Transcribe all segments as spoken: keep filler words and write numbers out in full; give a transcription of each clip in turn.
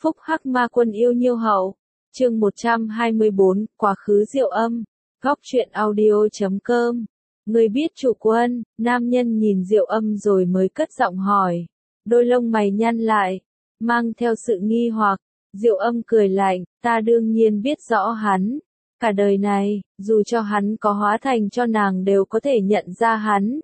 Phúc Hắc Ma Quân yêu nhiêu hậu. Chương một trăm hai mươi bốn, Quá khứ Diệu Âm. Góc truyện audio chấm com. Người biết chủ quân, nam nhân nhìn Diệu Âm rồi mới cất giọng hỏi. Đôi lông mày nhăn lại, mang theo sự nghi hoặc. Diệu Âm cười lạnh, ta đương nhiên biết rõ hắn. Cả đời này, dù cho hắn có hóa thành cho nàng đều có thể nhận ra hắn.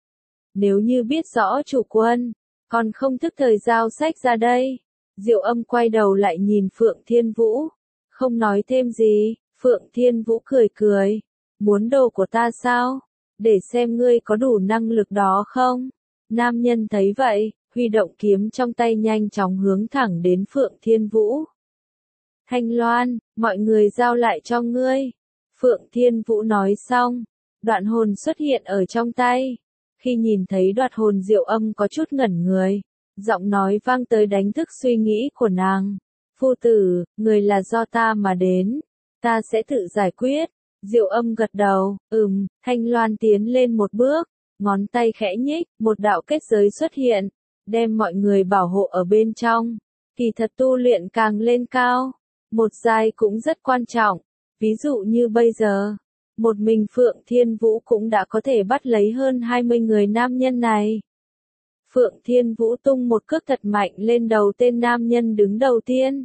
Nếu như biết rõ chủ quân, còn không thức thời giao sách ra đây. Diệu Âm quay đầu lại nhìn Phượng Thiên Vũ, không nói thêm gì. Phượng Thiên Vũ cười cười, muốn đồ của ta sao? Để xem ngươi có đủ năng lực đó không? Nam nhân thấy vậy, huy động kiếm trong tay nhanh chóng hướng thẳng đến Phượng Thiên Vũ. Thanh Loan, mọi người giao lại cho ngươi. Phượng Thiên Vũ nói xong, đoạn hồn xuất hiện ở trong tay. Khi nhìn thấy đoạt hồn Diệu Âm có chút ngẩn người, giọng nói vang tới đánh thức suy nghĩ của nàng. Phu tử, người là do ta mà đến, ta sẽ tự giải quyết. Diệu Âm gật đầu, ừm, Thanh Loan tiến lên một bước, ngón tay khẽ nhích, một đạo kết giới xuất hiện, đem mọi người bảo hộ ở bên trong. Kỳ thật tu luyện càng lên cao, một giai cũng rất quan trọng, ví dụ như bây giờ, một mình Phượng Thiên Vũ cũng đã có thể bắt lấy hơn hai mươi người nam nhân này. Phượng Thiên Vũ tung một cước thật mạnh lên đầu tên nam nhân đứng đầu tiên.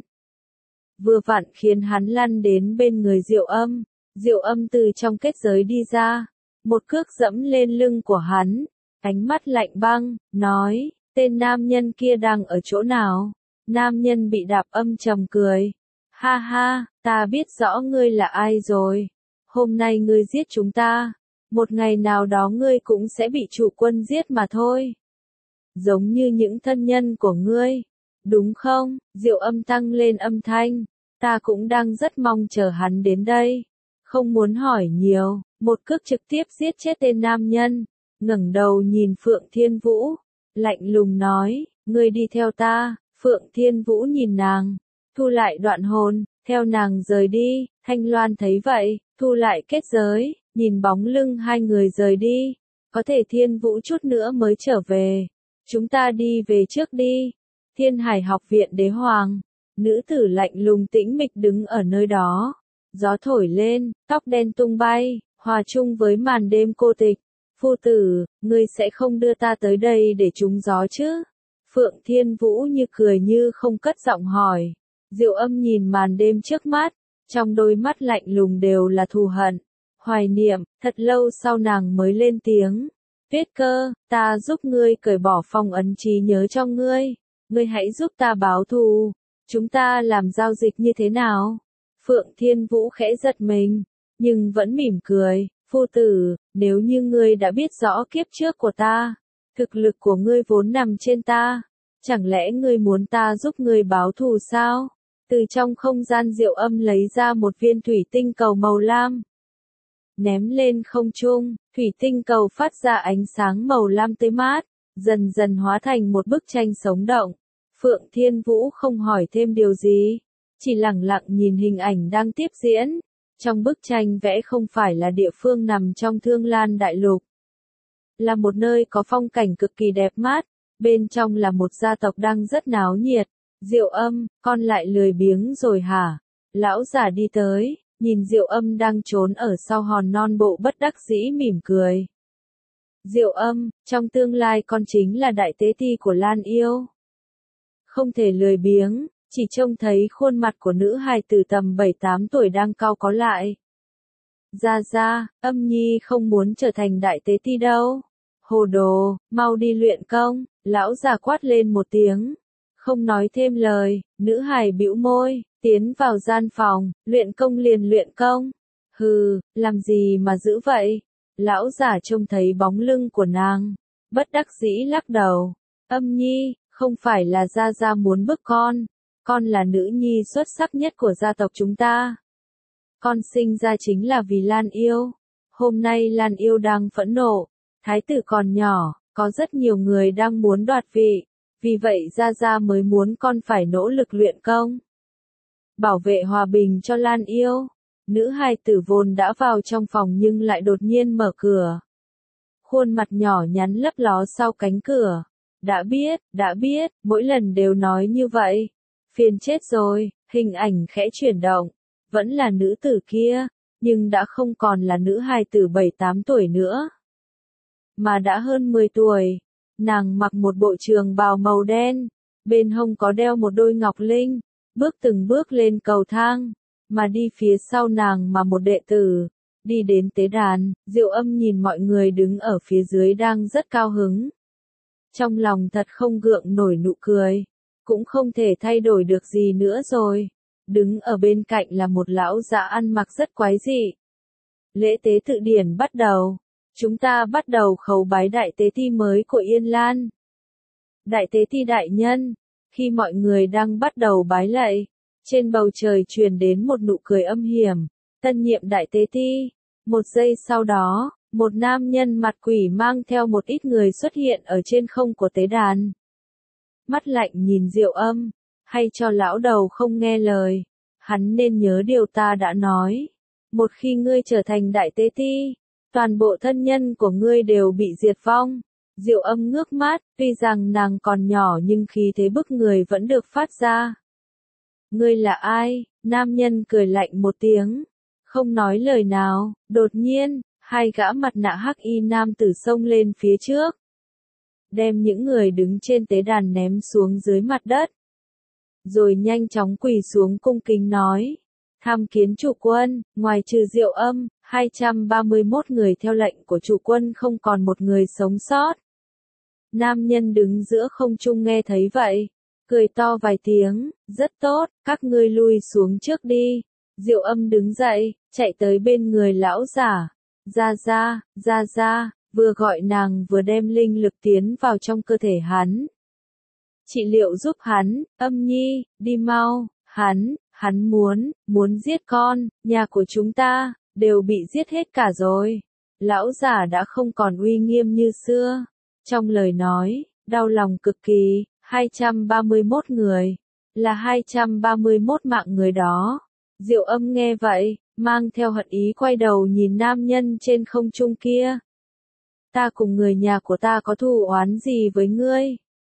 Vừa vặn khiến hắn lăn đến bên người Diệu Âm. Diệu Âm từ trong kết giới đi ra, một cước dẫm lên lưng của hắn, ánh mắt lạnh băng, nói, tên nam nhân kia đang ở chỗ nào? Nam nhân bị đạp âm trầm cười. Ha ha, ta biết rõ ngươi là ai rồi. Hôm nay ngươi giết chúng ta, một ngày nào đó ngươi cũng sẽ bị chủ quân giết mà thôi. Giống như những thân nhân của ngươi, đúng không? Diệu Âm tăng lên âm thanh, ta cũng đang rất mong chờ hắn đến đây. Không muốn hỏi nhiều, một cước trực tiếp giết chết tên nam nhân, ngẩng đầu nhìn Phượng Thiên Vũ, lạnh lùng nói, ngươi đi theo ta. Phượng Thiên Vũ nhìn nàng, thu lại đoạn hồn, theo nàng rời đi. Thanh Loan thấy vậy, thu lại kết giới, nhìn bóng lưng hai người rời đi, có thể Thiên Vũ chút nữa mới trở về. Chúng ta đi về trước đi. Thiên Hải học viện đế hoàng, nữ tử lạnh lùng tĩnh mịch đứng ở nơi đó. Gió thổi lên, tóc đen tung bay, hòa chung với màn đêm cô tịch. Phu tử, ngươi sẽ không đưa ta tới đây để trúng gió chứ? Phượng Thiên Vũ như cười như không cất giọng hỏi. Diệu Âm nhìn màn đêm trước mắt, trong đôi mắt lạnh lùng đều là thù hận, hoài niệm. Thật lâu sau nàng mới lên tiếng. Tuyết Cơ, ta giúp ngươi cởi bỏ phong ấn trí nhớ cho ngươi. Ngươi hãy giúp ta báo thù. Chúng ta làm giao dịch như thế nào? Phượng Thiên Vũ khẽ giật mình, nhưng vẫn mỉm cười. Phu tử, nếu như ngươi đã biết rõ kiếp trước của ta, thực lực của ngươi vốn nằm trên ta, chẳng lẽ ngươi muốn ta giúp ngươi báo thù sao? Từ trong không gian Diệu Âm lấy ra một viên thủy tinh cầu màu lam, ném lên không trung. Thủy tinh cầu phát ra ánh sáng màu lam tươi mát, dần dần hóa thành một bức tranh sống động. Phượng Thiên Vũ không hỏi thêm điều gì, chỉ lặng lặng nhìn hình ảnh đang tiếp diễn. Trong bức tranh vẽ không phải là địa phương nằm trong Thương Lan Đại Lục, là một nơi có phong cảnh cực kỳ đẹp mát, bên trong là một gia tộc đang rất náo nhiệt. Diệu Âm, con lại lười biếng rồi hả? Lão giả đi tới, nhìn Diệu Âm đang trốn ở sau hòn non bộ bất đắc dĩ mỉm cười. Diệu Âm, trong tương lai con chính là đại tế ti của Lan Yêu. Không thể lười biếng, chỉ trông thấy khuôn mặt của nữ hài tử tầm bảy tám tuổi đang cau có lại. Ra ra, Âm Nhi không muốn trở thành đại tế ti đâu. Hồ đồ, mau đi luyện công. Lão già quát lên một tiếng. Không nói thêm lời, nữ hài bĩu môi, tiến vào gian phòng, luyện công liền luyện công. Hừ, làm gì mà dữ vậy? Lão giả trông thấy bóng lưng của nàng, bất đắc dĩ lắc đầu. Âm Nhi, không phải là gia gia muốn bức con, con là nữ nhi xuất sắc nhất của gia tộc chúng ta. Con sinh ra chính là vì Lan Yêu. Hôm nay Lan Yêu đang phẫn nộ, thái tử còn nhỏ, có rất nhiều người đang muốn đoạt vị, vì vậy gia gia mới muốn con phải nỗ lực luyện công, bảo vệ hòa bình cho Lan Yêu. Nữ hài tử vốn đã vào trong phòng nhưng lại đột nhiên mở cửa. Khuôn mặt nhỏ nhắn lấp ló sau cánh cửa. Đã biết, đã biết, mỗi lần đều nói như vậy. Phiền chết rồi, hình ảnh khẽ chuyển động. Vẫn là nữ tử kia, nhưng đã không còn là nữ hài tử bảy tám tuổi nữa, mà đã hơn mười tuổi. Nàng mặc một bộ trường bào màu đen, bên hông có đeo một đôi ngọc linh, bước từng bước lên cầu thang, mà đi phía sau nàng mà một đệ tử, đi đến tế đàn. Diệu Âm nhìn mọi người đứng ở phía dưới đang rất cao hứng. Trong lòng thật không gượng nổi nụ cười, cũng không thể thay đổi được gì nữa rồi. Đứng ở bên cạnh là một lão già ăn mặc rất quái dị. Lễ tế tự điển bắt đầu. Chúng ta bắt đầu khấu bái đại tế ti mới của Yên Lan. Đại tế ti đại nhân, khi mọi người đang bắt đầu bái lạy, trên bầu trời truyền đến một nụ cười âm hiểm. Tân nhiệm đại tế ti. Một giây sau đó, một nam nhân mặt quỷ mang theo một ít người xuất hiện ở trên không của tế đàn. Mắt lạnh nhìn Diệu Âm, hay cho lão đầu không nghe lời. Hắn nên nhớ điều ta đã nói. Một khi ngươi trở thành đại tế ti, toàn bộ thân nhân của ngươi đều bị diệt vong. Diệu Âm ngước mắt, tuy rằng nàng còn nhỏ nhưng khí thế bức người vẫn được phát ra. Ngươi là ai? Nam nhân cười lạnh một tiếng, không nói lời nào. Đột nhiên, hai gã mặt nạ hắc y nam tử xông lên phía trước, đem những người đứng trên tế đàn ném xuống dưới mặt đất, rồi nhanh chóng quỳ xuống cung kính nói: tham kiến chủ quân. Ngoài trừ Diệu Âm, hai trăm ba mươi mốt người theo lệnh của chủ quân không còn một người sống sót. Nam nhân đứng giữa không trung nghe thấy vậy, cười to vài tiếng: rất tốt, các ngươi lui xuống trước đi. Diệu Âm đứng dậy, chạy tới bên người lão giả. Ra ra, ra ra, vừa gọi nàng vừa đem linh lực tiến vào trong cơ thể hắn. Trị liệu giúp hắn. Âm nhi, đi mau. Hắn, hắn muốn, muốn giết con, nhà của chúng ta, đều bị giết hết cả rồi. Lão giả đã không còn uy nghiêm như xưa. Trong lời nói, đau lòng cực kỳ. hai trăm ba mươi mốt người, là hai trăm ba mươi mốt mạng người đó. Diệu Âm nghe vậy, mang theo hận ý quay đầu nhìn nam nhân trên không trung kia. Ta cùng người nhà của ta có thù oán gì với ngươi?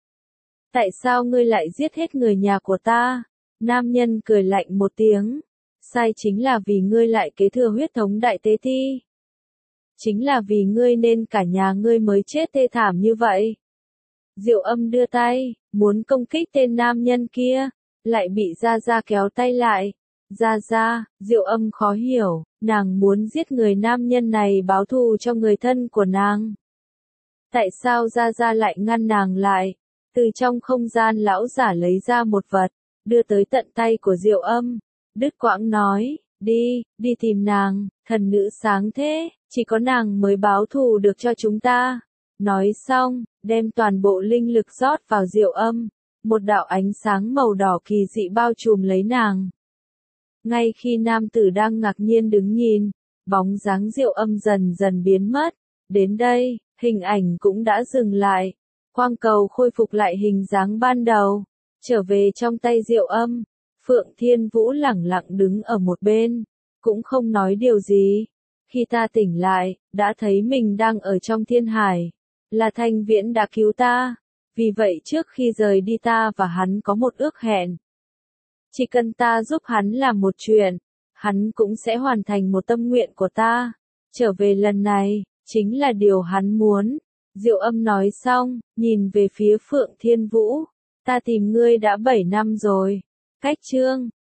Tại sao ngươi lại giết hết người nhà của ta? Nam nhân cười lạnh một tiếng. Sai chính là vì ngươi lại kế thừa huyết thống đại tế ti. Chính là vì ngươi nên cả nhà ngươi mới chết thê thảm như vậy. Diệu Âm đưa tay, muốn công kích tên nam nhân kia, lại bị Gia Gia kéo tay lại. Gia Gia, Diệu Âm khó hiểu, nàng muốn giết người nam nhân này báo thù cho người thân của nàng. Tại sao Gia Gia lại ngăn nàng lại? Từ trong không gian lão giả lấy ra một vật, đưa tới tận tay của Diệu Âm. Đứt quãng nói, đi, đi tìm nàng, thần nữ sáng thế, chỉ có nàng mới báo thù được cho chúng ta. Nói xong, đem toàn bộ linh lực rót vào Diệu Âm, một đạo ánh sáng màu đỏ kỳ dị bao trùm lấy nàng. Ngay khi nam tử đang ngạc nhiên đứng nhìn, bóng dáng Diệu Âm dần dần biến mất. Đến đây, hình ảnh cũng đã dừng lại. Quang cầu khôi phục lại hình dáng ban đầu, trở về trong tay Diệu Âm. Phượng Thiên Vũ lẳng lặng đứng ở một bên, cũng không nói điều gì. Khi ta tỉnh lại, đã thấy mình đang ở trong thiên hải. Là Thanh Viễn đã cứu ta. Vì vậy trước khi rời đi ta và hắn có một ước hẹn. Chỉ cần ta giúp hắn làm một chuyện, hắn cũng sẽ hoàn thành một tâm nguyện của ta. Trở về lần này, chính là điều hắn muốn. Diệu Âm nói xong, nhìn về phía Phượng Thiên Vũ. Ta tìm ngươi đã bảy năm rồi. Cách chương